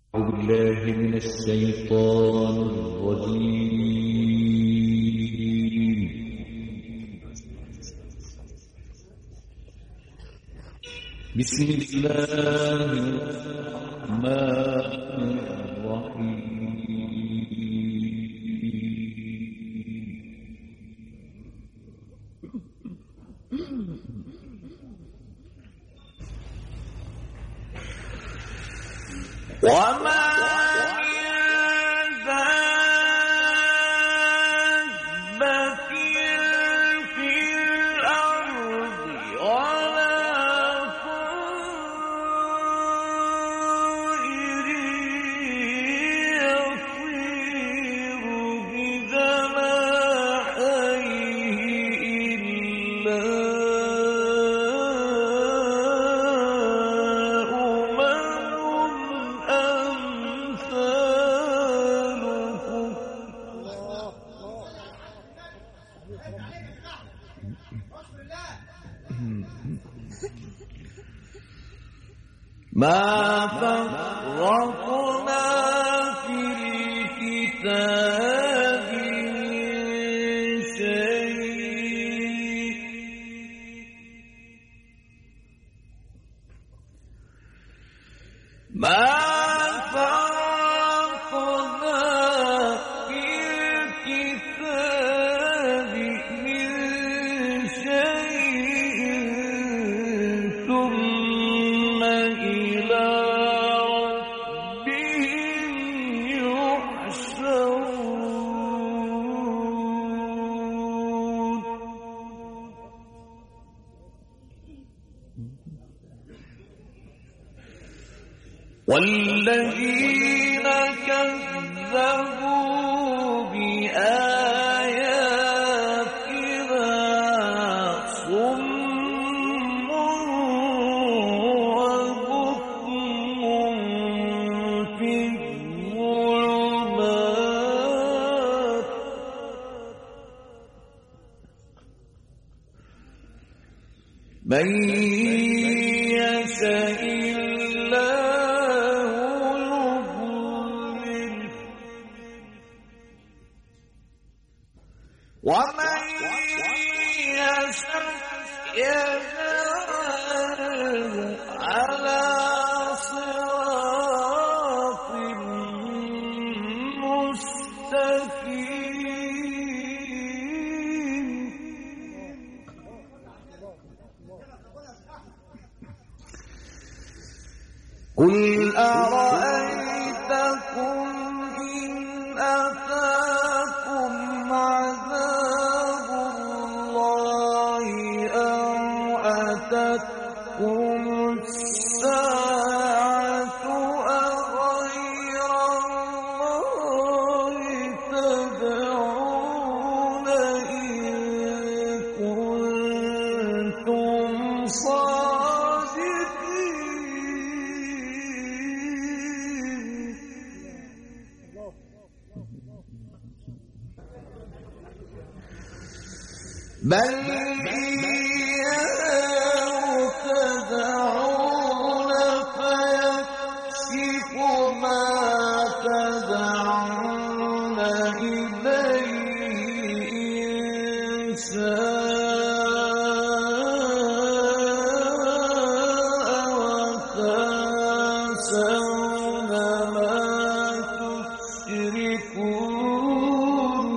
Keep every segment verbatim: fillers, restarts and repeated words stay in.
أعوذ بالله من الشيطان الرجيم. بسم الله الرحمن الرحيم. وما ما فرطنا في الكتاب من شيء ما فرطنا في الكتاب من شيء ثم إلى ربهم يحشرون. والذين كذبوا بآياتنا صم وبكم في الظلمات من يشاء ومن يشاء يجعله على صراط مستقيم. قل أرأيتكم إن أتاكم عذاب الله أو أتتكم الساعة أغير الله تدعون إن كنتم صادقين. بل إياه تدعون فيكشف ما تدعون إليه إن شاء وتنسون ما تشركون.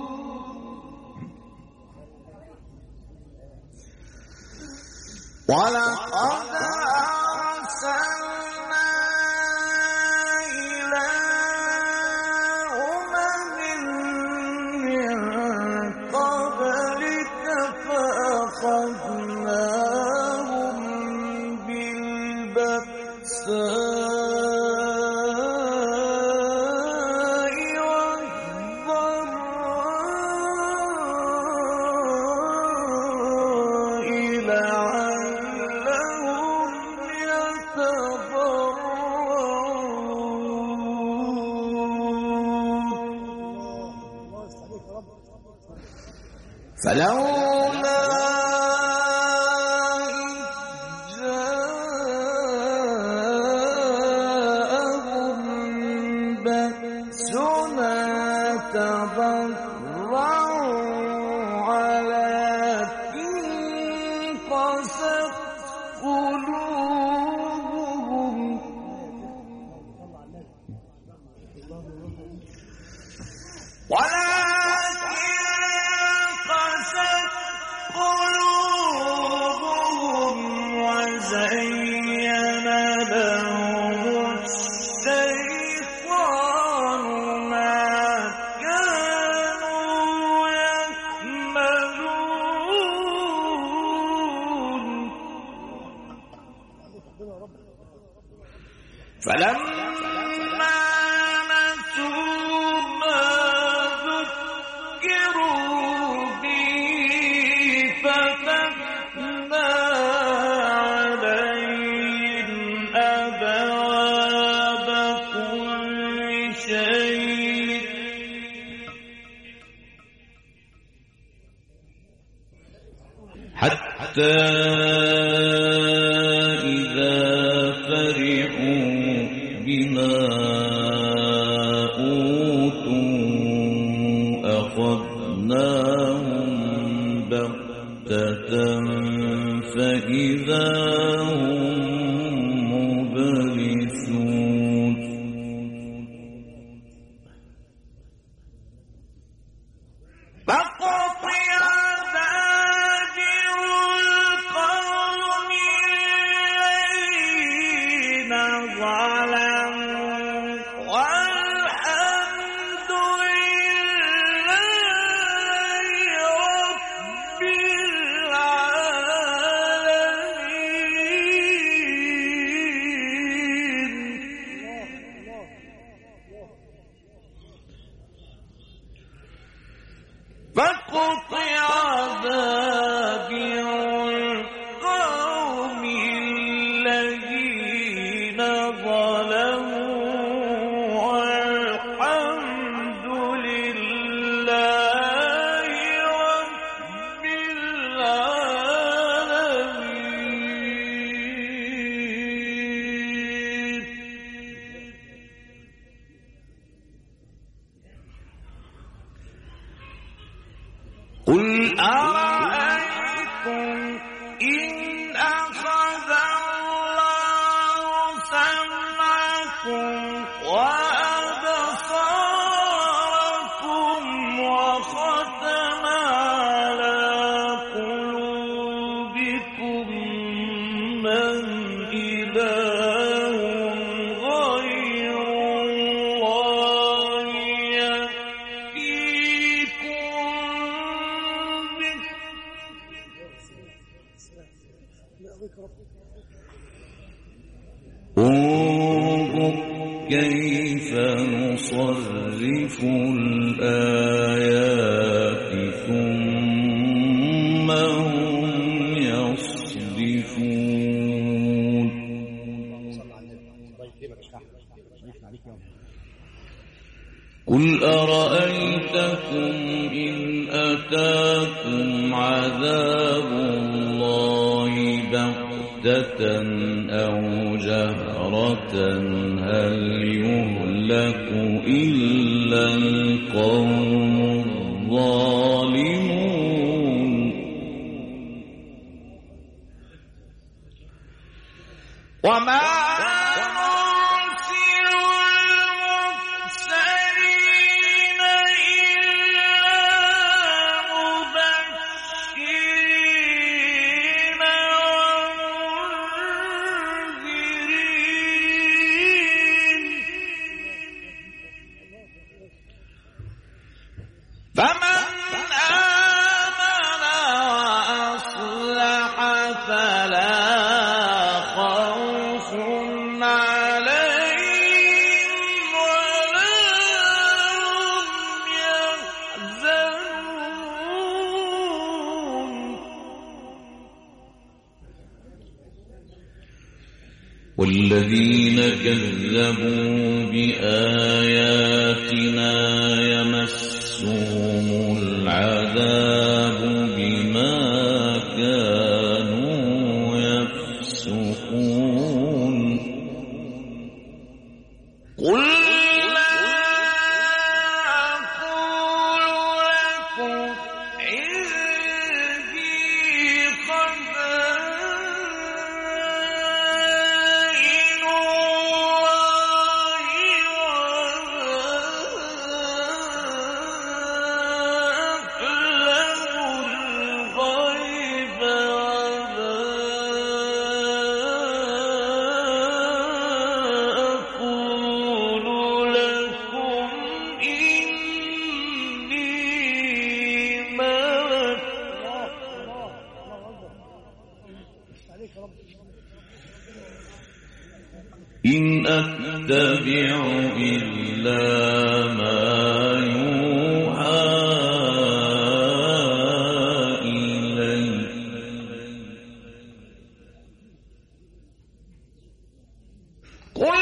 ولقد أرسلنا إلى أمم من قبلك فأخذناهم بالبأساء والضراء لعلهم يتضرعون. فلولا إذ جاءهم تضرعوا ولكن قست قلوبهم وزين لهم الشيطان ما كانوا يعملون فلما نسوا ما ذكروا به فتحنا عليهم أبواب كل شيء حتى إذا فرحوا بما أوتوا أخذناهم بغتة فإذا هم مبلسون فقطع دابر القوم الذين ظلموا والحمد لله رب العالمين فقطع دابر القوم الذين ظلموا والحمد لله رب العالمين قل أرأيتم إن أخذ الله سمعكم وأبصاركم وختم على قلوبكم من إله غير الله انظر كيف نصرف الآيات ثم هم يصدفون قل أرأيتكم إن أتاكم عذاب الله بغتة أو جهرة هل يهلك إلا القوم الظالمون وما فمن آمن وأصلح فلا خوف عليهم ولا هم يحزنون والذين كذبوا بآياتنا يمسهم العذاب بما كانوا يفسقون قل لا أقول أتبع إلا ما يوحى إلي قل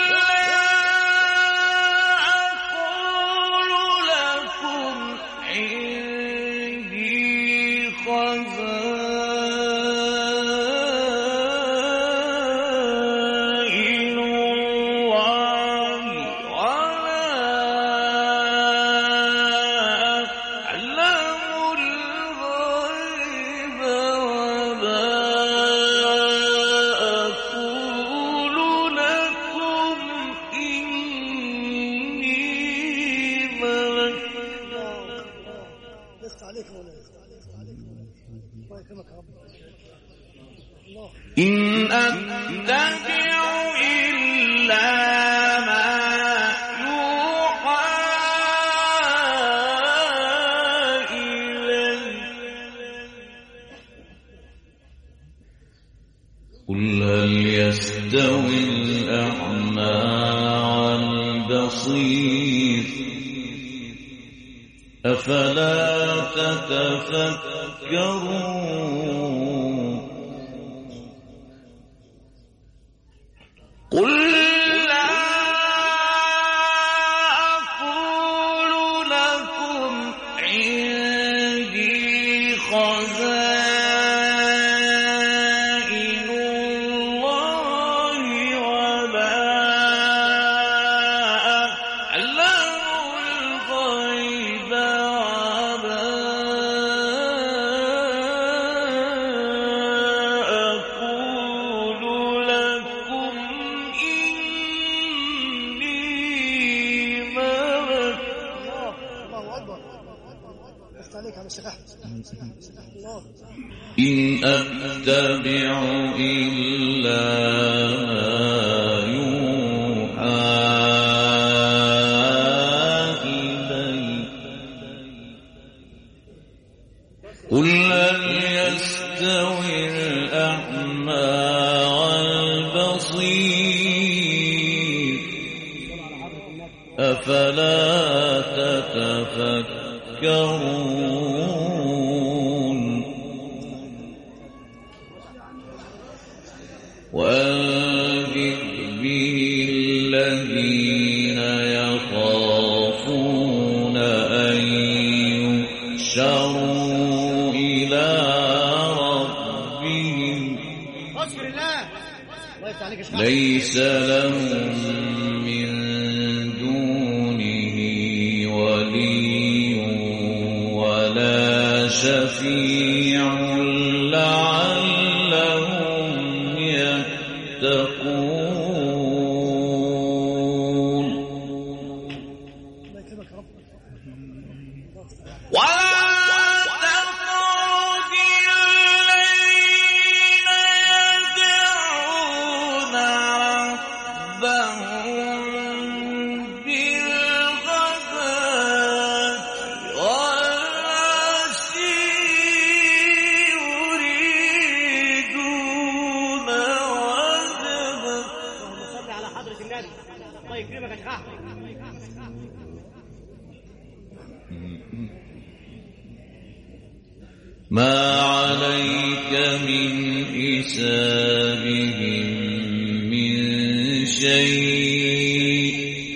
إن أتبع إلا ما يوحى إلي قل هل يستوي الأعمى والبصير أفلا تتفكرون قل لا أقول لكم عندي خزائن الله ولا أعلم الغيب ولا أقول لكم إن أتبع إلا ما يوحى إلي قل هل يستوي الأعمى والبصير أفلا تتفكرون وأنذر به الذين يخافون أن يحشروا إلى ربهم ليس لهم من دونه ولي ولا شفيع لعلهم يتقون ما عليك من حسابهم من شيء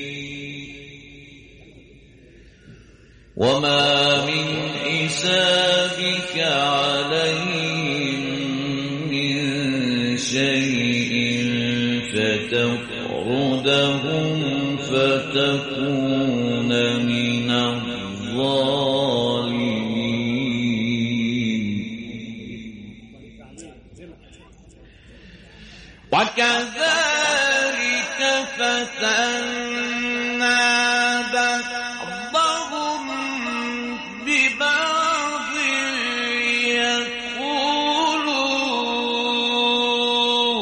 وما من حسابك عليهم من شيء فتطردهم فتكون من الظالمين وكذلك فتنا بعضهم ببعض يقولوا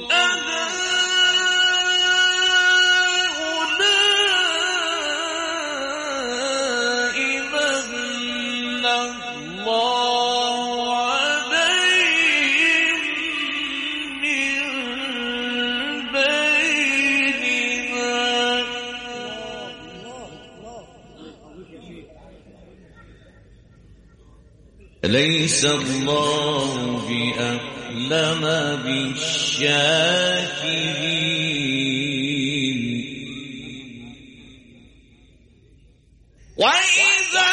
أهؤلاء من الله عليهم من بيننا أليس الله بأعلم بالشاكرين وإذا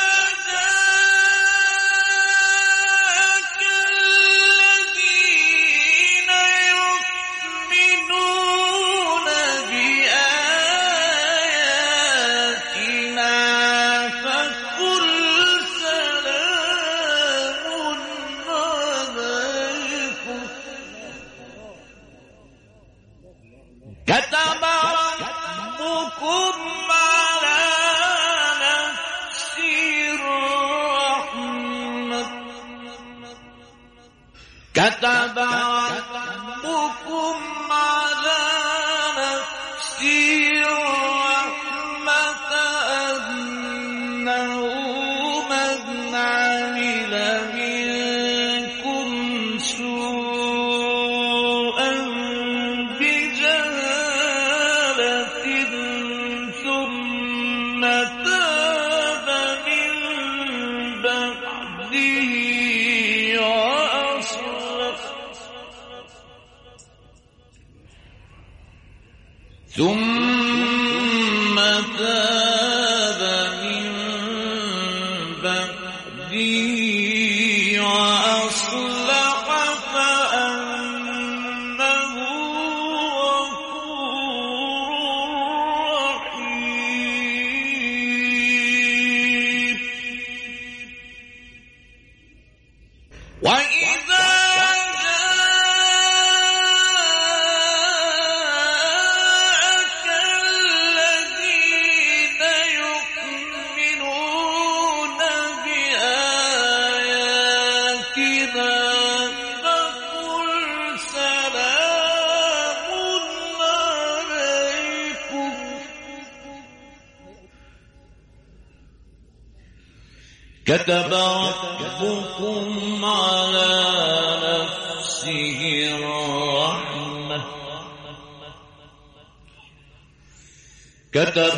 كتب ربكم على نفسه الرحمة كتب ربكم على نفسه الرحمة أنه من عمل منكم سوءا ثم تاب من بعده وأصلح ثم تاب من بعده وأصلح فأنه وإذا جاءك الذين يؤمنون بآياتنا فقل سلام عليكم كتب ربكم على نفسه الرحمة كتب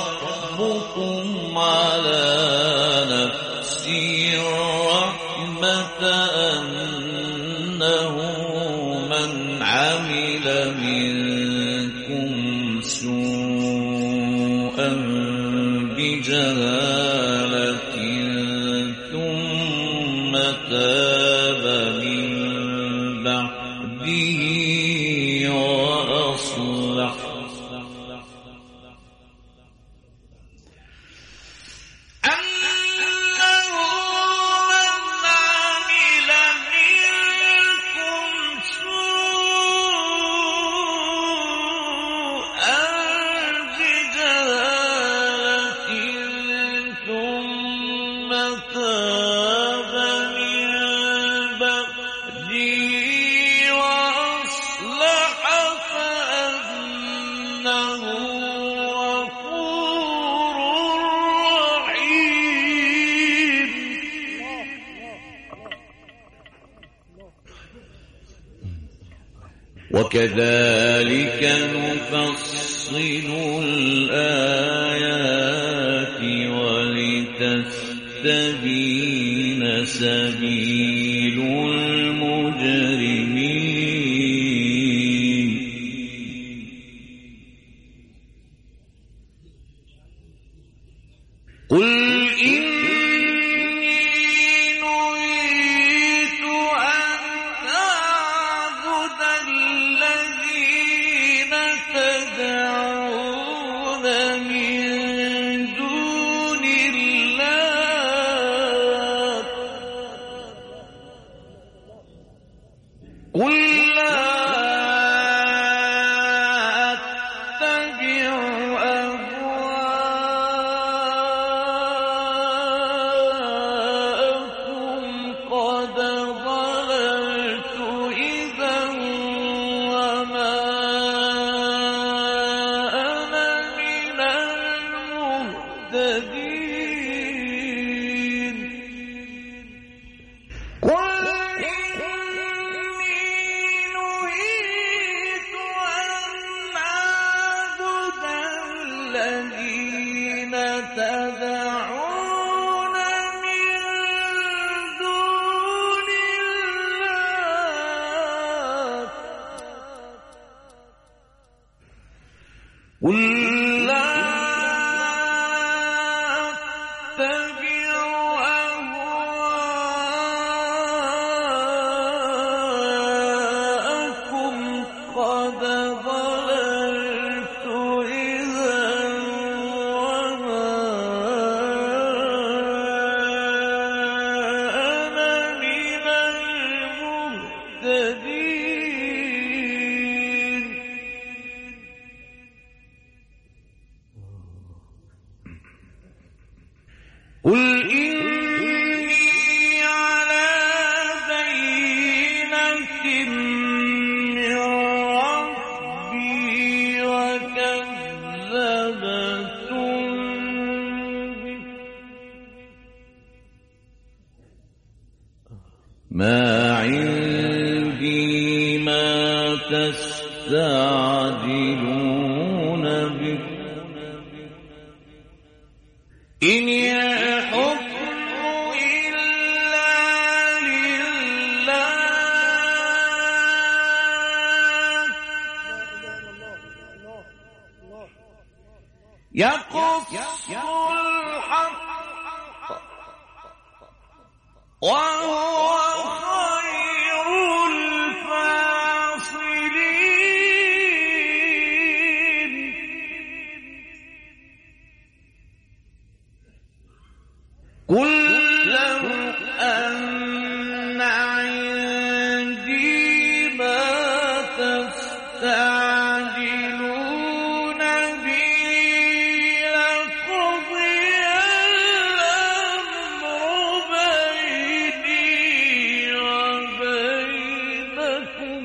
ربكم على نفسه الرحمة أنه من عمل منكم سوءا بجهالة ثم تاب من بعده وأصلح أنه من عمل منكم سوءا بجهالة ثم تاب من بعده وأصلح فأنه غفور رحيم وكذلك نفصل الآيات ولتستبين سبيل المجرمين قل إني نهيت أن أعبد الذين تدعون من دون الله قل لا أتبع أهواءكم قد ضللت إذا وما أنا من المهتدين قل إني نهيت أن أعبد الذين تدعون من ما عندي ما تستعجلون به إن الحكم إلا لله يقص الحق وهو خير الفاصلين قل لو أن عندي ما تستعجلون به لقضي الأمر بيني وبينكم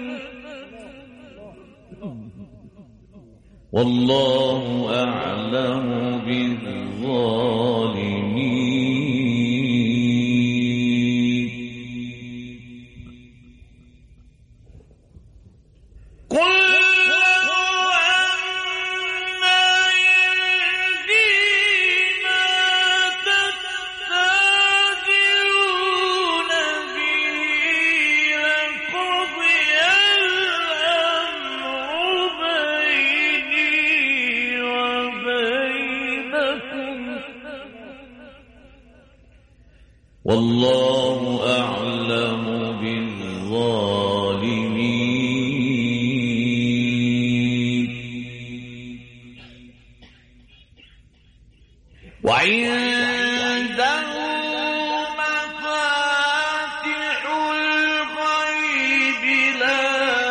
والله أعلم بالظالمين قل لو أن عندي ما تستعجلون به لقضي الأمر بيني وبينكم والله أعلم بالظالمين وعنده مفاتح الغيب لا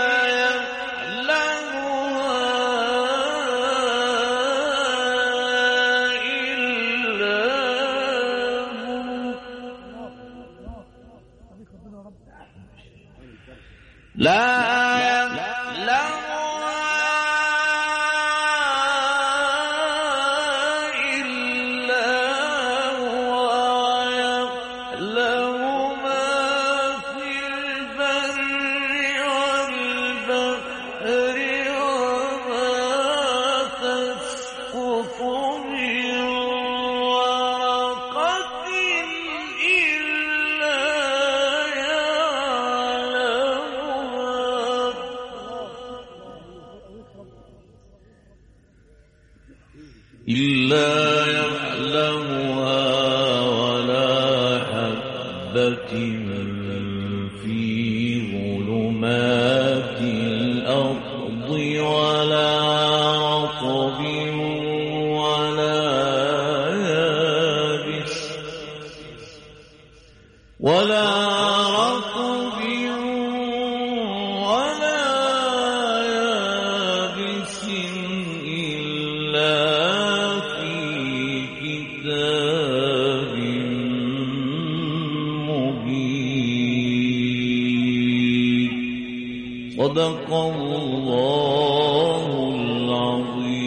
يعلمها إلا هو لا يعلمها إلا هو يعلم ما في البر والبحر وما تسقط من ورقة إلا إلا يعلمها ولا حبة في ظلمات الأرض ولا رطب ولا يابس ولا رطب ولا يابس إلا في كتاب مبين صدق الله العظيم.